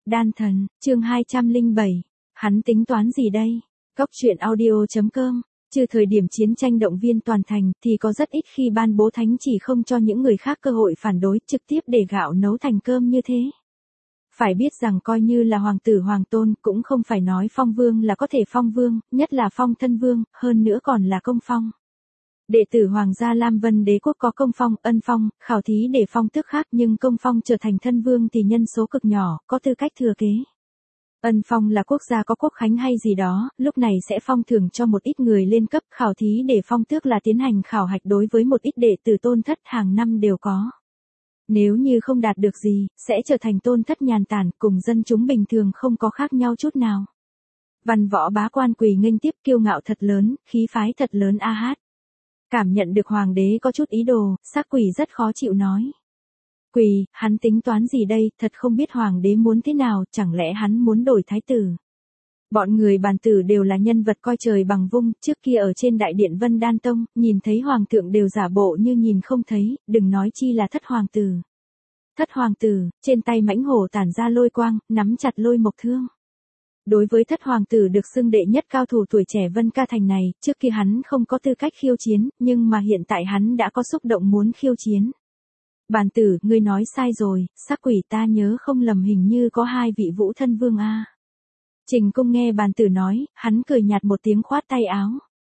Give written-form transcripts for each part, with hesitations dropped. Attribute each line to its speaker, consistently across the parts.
Speaker 1: Đan thần, chương 207. Hắn tính toán gì đây? Cốc truyện audio.com. Trừ thời điểm chiến tranh động viên toàn thành thì có rất ít khi ban bố thánh chỉ không cho những người khác cơ hội phản đối, trực tiếp để gạo nấu thành cơm như thế. Phải biết rằng coi như là hoàng tử hoàng tôn cũng không phải nói phong vương là có thể phong vương, nhất là phong thân vương, hơn nữa còn là công phong. Đệ tử hoàng gia Lam Vân Đế quốc có công phong, ân phong, khảo thí để phong tước khác, nhưng công phong trở thành thân vương thì nhân số cực nhỏ, có tư cách thừa kế. Ân phong là quốc gia có quốc khánh hay gì đó, lúc này sẽ phong thưởng cho một ít người lên cấp, khảo thí để phong tước là tiến hành khảo hạch đối với một ít đệ tử tôn thất hàng năm đều có. Nếu như không đạt được gì, sẽ trở thành tôn thất nhàn tản, cùng dân chúng bình thường không có khác nhau chút nào. Văn võ bá quan quỳ nghênh tiếp, kiêu ngạo thật lớn, khí phái thật lớn a hát. Cảm nhận được hoàng đế có chút ý đồ, Sắc Quỷ rất khó chịu nói. Quỳ, hắn tính toán gì đây, thật không biết hoàng đế muốn thế nào, chẳng lẽ hắn muốn đổi thái tử. Bọn người bàn tử đều là nhân vật coi trời bằng vung, trước kia ở trên đại điện Vân Đan Tông, nhìn thấy hoàng thượng đều giả bộ như nhìn không thấy, đừng nói chi là thất hoàng tử. Thất hoàng tử, trên tay mãnh hổ tản ra lôi quang, nắm chặt lôi mộc thương. Đối với thất hoàng tử được xưng đệ nhất cao thủ tuổi trẻ Vân Ca Thành này, trước kia hắn không có tư cách khiêu chiến, nhưng mà hiện tại hắn đã có xúc động muốn khiêu chiến. Bàn tử, ngươi nói sai rồi, Sắc Quỷ, ta nhớ không lầm hình như có hai vị vũ thân vương a. Trình Cung nghe bàn tử nói, hắn cười nhạt một tiếng khoát tay áo.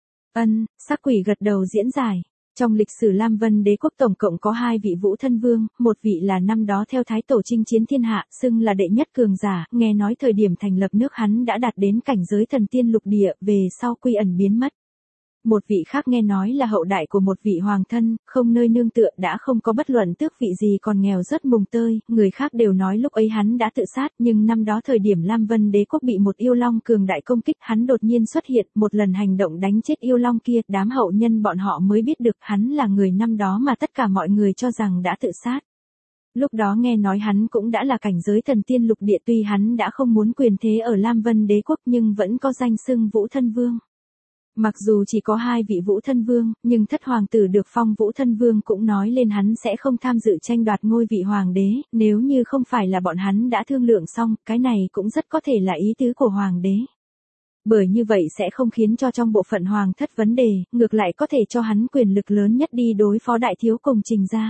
Speaker 1: Sắc Quỷ gật đầu diễn giải. Trong lịch sử Lam Vân Đế quốc tổng cộng có hai vị vũ thân vương, một vị là năm đó theo thái tổ chinh chiến thiên hạ, xưng là đệ nhất cường giả, nghe nói thời điểm thành lập nước hắn đã đạt đến cảnh giới thần tiên lục địa, về sau quy ẩn biến mất. Một vị khác nghe nói là hậu đại của một vị hoàng thân, không nơi nương tựa, đã không có bất luận tước vị gì, còn nghèo rất mùng tơi, người khác đều nói lúc ấy hắn đã tự sát, nhưng năm đó thời điểm Lam Vân Đế quốc bị một yêu long cường đại công kích, hắn đột nhiên xuất hiện, một lần hành động đánh chết yêu long kia, đám hậu nhân bọn họ mới biết được hắn là người năm đó mà tất cả mọi người cho rằng đã tự sát. Lúc đó nghe nói hắn cũng đã là cảnh giới thần tiên lục địa, tuy hắn đã không muốn quyền thế ở Lam Vân Đế quốc nhưng vẫn có danh xưng vũ thân vương. Mặc dù chỉ có hai vị vũ thân vương, nhưng thất hoàng tử được phong vũ thân vương cũng nói lên hắn sẽ không tham dự tranh đoạt ngôi vị hoàng đế, nếu như không phải là bọn hắn đã thương lượng xong, cái này cũng rất có thể là ý tứ của hoàng đế. Bởi như vậy sẽ không khiến cho trong bộ phận hoàng thất vấn đề, ngược lại có thể cho hắn quyền lực lớn nhất đi đối phó đại thiếu cùng Trình gia.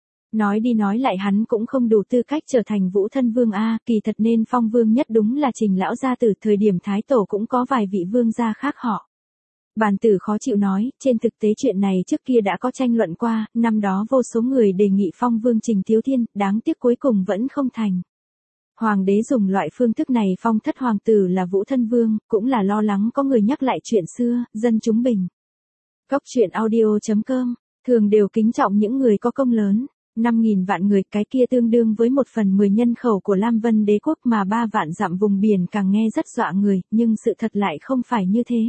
Speaker 1: Nói đi nói lại hắn cũng không đủ tư cách trở thành vũ thân vương a, kỳ thật nên phong vương nhất đúng là Trình lão gia tử, thời điểm thái tổ cũng có vài vị vương gia khác họ. Bàn tử khó chịu nói, trên thực tế chuyện này trước kia đã có tranh luận qua, năm đó vô số người đề nghị phong vương Trình Thiếu Thiên, đáng tiếc cuối cùng vẫn không thành. Hoàng đế dùng loại phương thức này phong thất hoàng tử là vũ thân vương, cũng là lo lắng có người nhắc lại chuyện xưa, dân chúng bình. Cốc truyện audio.com, thường đều kính trọng những người có công lớn. 5.000 vạn người, cái kia tương đương với 1/10 nhân khẩu của Lam Vân Đế quốc, mà 3 vạn dặm vùng biển càng nghe rất dọa người, nhưng sự thật lại không phải như thế.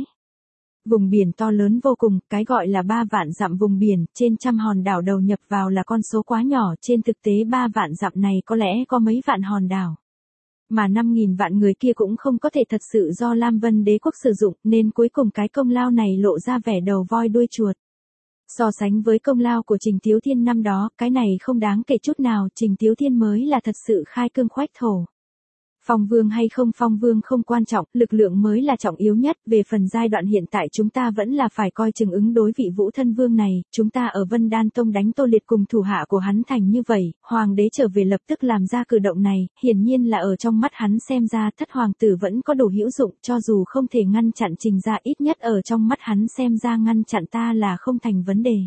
Speaker 1: Vùng biển to lớn vô cùng, cái gọi là 3 vạn dặm vùng biển, trên trăm hòn đảo đầu nhập vào là con số quá nhỏ, trên thực tế 3 vạn dặm này có lẽ có mấy vạn hòn đảo. Mà 5.000 vạn người kia cũng không có thể thật sự do Lam Vân Đế quốc sử dụng, nên cuối cùng cái công lao này lộ ra vẻ đầu voi đuôi chuột. So sánh với công lao của Trình Thiếu Thiên năm đó, cái này không đáng kể chút nào, Trình Thiếu Thiên mới là thật sự khai cương khoách thổ. Phong vương hay không phong vương không quan trọng, lực lượng mới là trọng yếu nhất, về phần giai đoạn hiện tại chúng ta vẫn là phải coi chừng ứng đối vị vũ thân vương này, chúng ta ở Vân Đan Tông đánh Tô Liệt cùng thủ hạ của hắn thành như vậy, hoàng đế trở về lập tức làm ra cử động này, hiển nhiên là ở trong mắt hắn xem ra thất hoàng tử vẫn có đủ hữu dụng, cho dù không thể ngăn chặn Trình gia, ít nhất ở trong mắt hắn xem ra ngăn chặn ta là không thành vấn đề.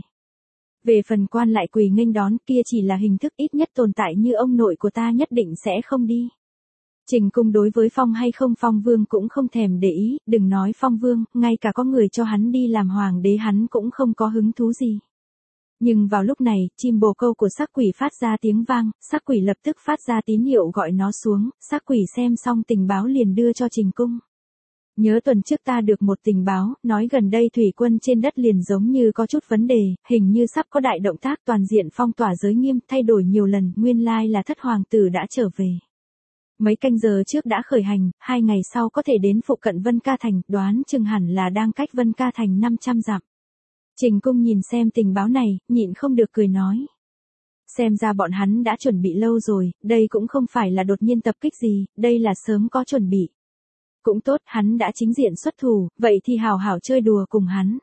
Speaker 1: Về phần quan lại quỳ nghênh đón kia chỉ là hình thức, ít nhất tồn tại như ông nội của ta nhất định sẽ không đi. Trình Cung đối với phong hay không phong vương cũng không thèm để ý, đừng nói phong vương, ngay cả có người cho hắn đi làm hoàng đế hắn cũng không có hứng thú gì. Nhưng vào lúc này, chim bồ câu của Sắc Quỷ phát ra tiếng vang, Sắc Quỷ lập tức phát ra tín hiệu gọi nó xuống, Sắc Quỷ xem xong tình báo liền đưa cho Trình Cung. Nhớ tuần trước ta được một tình báo, nói gần đây thủy quân trên đất liền giống như có chút vấn đề, hình như sắp có đại động tác, toàn diện phong tỏa giới nghiêm, thay đổi nhiều lần, nguyên lai là thất hoàng tử đã trở về. Mấy canh giờ trước đã khởi hành, 2 ngày sau có thể đến phụ cận Vân Ca Thành, đoán chừng hẳn là đang cách Vân Ca Thành 500 dặm. Trình Cung nhìn xem tình báo này, nhịn không được cười nói. Xem ra bọn hắn đã chuẩn bị lâu rồi, đây cũng không phải là đột nhiên tập kích gì, đây là sớm có chuẩn bị. Cũng tốt, hắn đã chính diện xuất thủ, vậy thì hào hảo chơi đùa cùng hắn.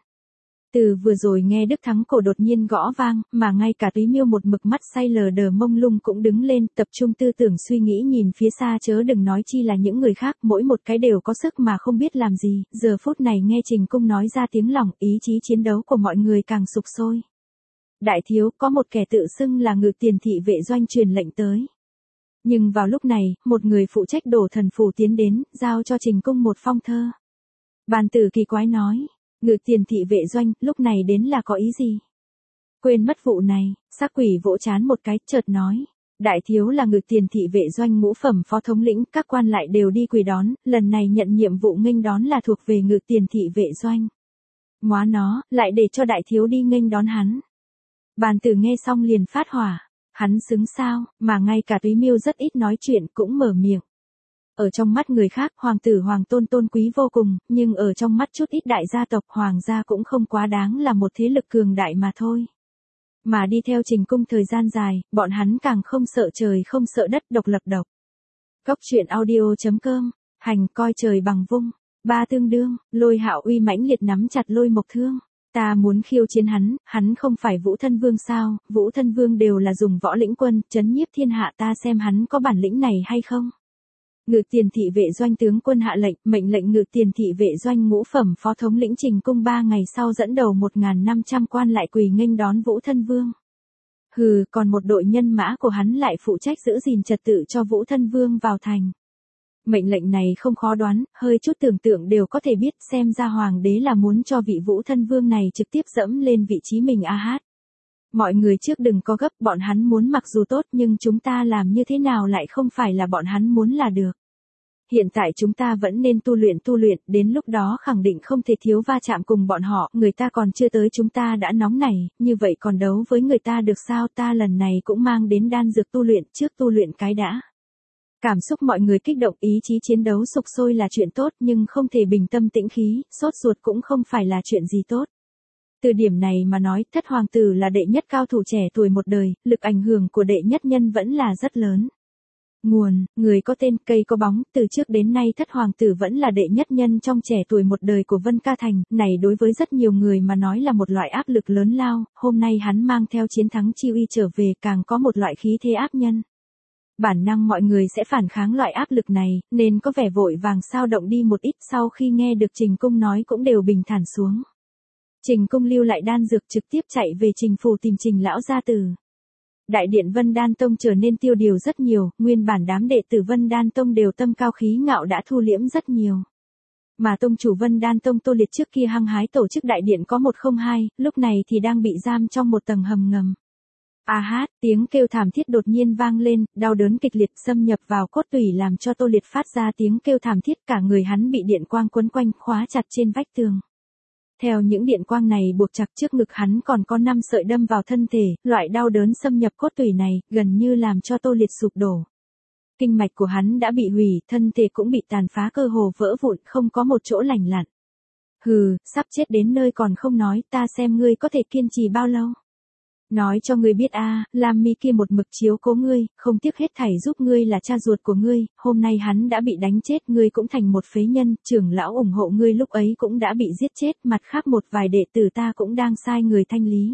Speaker 1: Từ vừa rồi nghe Đức Thắng cổ đột nhiên gõ vang, mà ngay cả Túy Miêu một mực mắt say lờ đờ mông lung cũng đứng lên, tập trung tư tưởng suy nghĩ nhìn phía xa chớ đừng nói chi là những người khác, mỗi một cái đều có sức mà không biết làm gì, giờ phút này nghe Trình Cung nói ra tiếng lòng, ý chí chiến đấu của mọi người càng sục sôi. Đại thiếu, có một kẻ tự xưng là Ngự Tiền thị vệ doanh truyền lệnh tới. Nhưng vào lúc này, một người phụ trách đổ thần phù tiến đến, giao cho Trình Cung một phong thơ. Bàn tử kỳ quái nói, Ngự Tiền thị vệ doanh, lúc này đến là có ý gì? Quên mất vụ này, Sắc Quỷ vỗ chán một cái, chợt nói. Đại thiếu là Ngự Tiền thị vệ doanh ngũ phẩm phó thống lĩnh, các quan lại đều đi quỳ đón, lần này nhận nhiệm vụ nghênh đón là thuộc về Ngự Tiền thị vệ doanh. Móa nó, lại để cho đại thiếu đi nghênh đón hắn. Bàn tử nghe xong liền phát hỏa. Hắn xứng sao, mà ngay cả Túy Miêu rất ít nói chuyện cũng mở miệng. Ở trong mắt người khác, hoàng tử hoàng tôn tôn quý vô cùng, nhưng ở trong mắt chút ít đại gia tộc hoàng gia cũng không quá đáng là một thế lực cường đại mà thôi. Mà đi theo Trình Cung thời gian dài, bọn hắn càng không sợ trời không sợ đất, độc lập độc. Cốc truyện audio.com, hành coi trời bằng vung, ba tương đương, Lôi Hạo uy mãnh liệt nắm chặt Lôi Mộc Thương. Ta muốn khiêu chiến hắn không phải Vũ Thân Vương sao, Vũ Thân Vương đều là dùng võ lĩnh quân, trấn nhiếp thiên hạ, ta xem hắn có bản lĩnh này hay không. Ngự Tiền thị vệ doanh tướng quân hạ lệnh, mệnh lệnh Ngự Tiền thị vệ doanh ngũ phẩm phó thống lĩnh Trình Cung 3 ngày sau dẫn đầu 1.500 quan lại quỳ nghênh đón Vũ Thân Vương. Hừ, còn một đội nhân mã của hắn lại phụ trách giữ gìn trật tự cho Vũ Thân Vương vào thành. Mệnh lệnh này không khó đoán, hơi chút tưởng tượng đều có thể biết, xem ra hoàng đế là muốn cho vị Vũ Thân Vương này trực tiếp dẫm lên vị trí mình a hát. Mọi người trước đừng có gấp, bọn hắn muốn mặc dù tốt nhưng chúng ta làm như thế nào lại không phải là bọn hắn muốn là được. Hiện tại chúng ta vẫn nên tu luyện, đến lúc đó khẳng định không thể thiếu va chạm cùng bọn họ, người ta còn chưa tới chúng ta đã nóng nảy, như vậy còn đấu với người ta được sao, ta lần này cũng mang đến đan dược tu luyện, trước tu luyện cái đã. Cảm xúc mọi người kích động, ý chí chiến đấu sục sôi là chuyện tốt nhưng không thể bình tâm tĩnh khí, sốt ruột cũng không phải là chuyện gì tốt. Từ điểm này mà nói, thất hoàng tử là đệ nhất cao thủ trẻ tuổi một đời, lực ảnh hưởng của đệ nhất nhân vẫn là rất lớn. Nguồn, người có tên, cây có bóng, từ trước đến nay thất hoàng tử vẫn là đệ nhất nhân trong trẻ tuổi một đời của Vân Ca Thành, này đối với rất nhiều người mà nói là một loại áp lực lớn lao, hôm nay hắn mang theo chiến thắng chi uy trở về càng có một loại khí thế áp nhân. Bản năng mọi người sẽ phản kháng loại áp lực này, nên có vẻ vội vàng sao động đi một ít, sau khi nghe được Trình Cung nói cũng đều bình thản xuống. Trình Cung lưu lại đan dược trực tiếp chạy về Trình phủ tìm Trình lão gia tử. Đại điện Vân Đan Tông trở nên tiêu điều rất nhiều, nguyên bản đám đệ tử Vân Đan Tông đều tâm cao khí ngạo đã thu liễm rất nhiều. Mà tông chủ Vân Đan Tông Tô Liệt trước kia hăng hái tổ chức đại điện có 102, lúc này thì đang bị giam trong một tầng hầm ngầm. A hát, tiếng kêu thảm thiết đột nhiên vang lên, đau đớn kịch liệt xâm nhập vào cốt tủy làm cho Tô Liệt phát ra tiếng kêu thảm thiết, cả người hắn bị điện quang quấn quanh khóa chặt trên vách tường. Theo những điện quang này buộc chặt trước ngực hắn còn có 5 sợi đâm vào thân thể, loại đau đớn xâm nhập cốt tủy này, gần như làm cho Tô Liệt sụp đổ. Kinh mạch của hắn đã bị hủy, thân thể cũng bị tàn phá cơ hồ vỡ vụn, không có một chỗ lành lặn. Hừ, sắp chết đến nơi còn không nói, ta xem ngươi có thể kiên trì bao lâu. Nói cho ngươi biết a, Lam Mi kia một mực chiếu cố ngươi, không tiếc hết thảy giúp ngươi là cha ruột của ngươi, hôm nay hắn đã bị đánh chết, ngươi cũng thành một phế nhân, trưởng lão ủng hộ ngươi lúc ấy cũng đã bị giết chết, mặt khác một vài đệ tử ta cũng đang sai người thanh lý.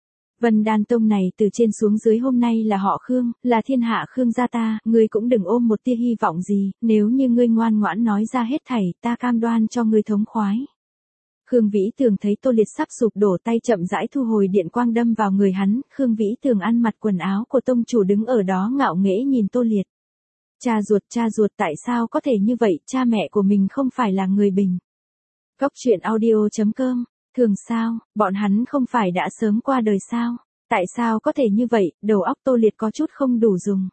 Speaker 1: Vân Đan Tông này từ trên xuống dưới hôm nay là họ Khương, là thiên hạ Khương gia ta, ngươi cũng đừng ôm một tia hy vọng gì, nếu như ngươi ngoan ngoãn nói ra hết thảy, ta cam đoan cho ngươi thống khoái. Khương Vĩ Tường thấy Tô Liệt sắp sụp đổ, tay chậm rãi thu hồi điện quang đâm vào người hắn, Khương Vĩ Tường ăn mặc quần áo của tông chủ đứng ở đó ngạo nghễ nhìn Tô Liệt. Cha ruột tại sao có thể như vậy, cha mẹ của mình không phải là người bình. Cốc truyện audio.com, thường sao, bọn hắn không phải đã sớm qua đời sao, tại sao có thể như vậy, đầu óc Tô Liệt có chút không đủ dùng.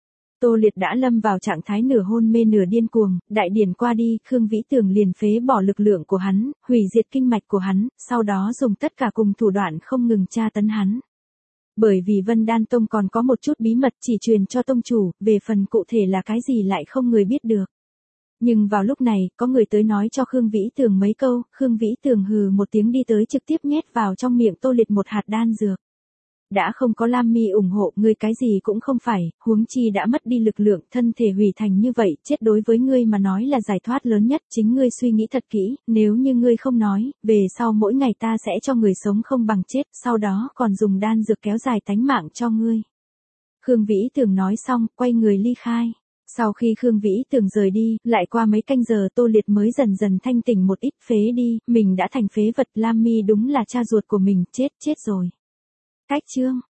Speaker 1: Tô Liệt đã lâm vào trạng thái nửa hôn mê nửa điên cuồng, đại điển qua đi, Khương Vĩ Tường liền phế bỏ lực lượng của hắn, hủy diệt kinh mạch của hắn, sau đó dùng tất cả cùng thủ đoạn không ngừng tra tấn hắn. Bởi vì Vân Đan Tông còn có một chút bí mật chỉ truyền cho tông chủ, về phần cụ thể là cái gì lại không người biết được. Nhưng vào lúc này, có người tới nói cho Khương Vĩ Tường mấy câu, Khương Vĩ Tường hừ một tiếng đi tới trực tiếp nhét vào trong miệng Tô Liệt một hạt đan dược. đã không có Lam Mi ủng hộ, ngươi cái gì cũng không phải, huống chi đã mất đi lực lượng, thân thể hủy thành như vậy, chết đối với ngươi mà nói là giải thoát lớn nhất, chính ngươi suy nghĩ thật kỹ, nếu như ngươi không nói, về sau mỗi ngày ta sẽ cho người sống không bằng chết, sau đó còn dùng đan dược kéo dài tánh mạng cho ngươi. Khương Vĩ Tường nói xong, quay người ly khai. Sau khi Khương Vĩ Tường rời đi, lại qua mấy canh giờ Tô Liệt mới dần dần thanh tỉnh một ít, phế đi, mình đã thành phế vật, Lam Mi đúng là cha ruột của mình, chết rồi. Cách chương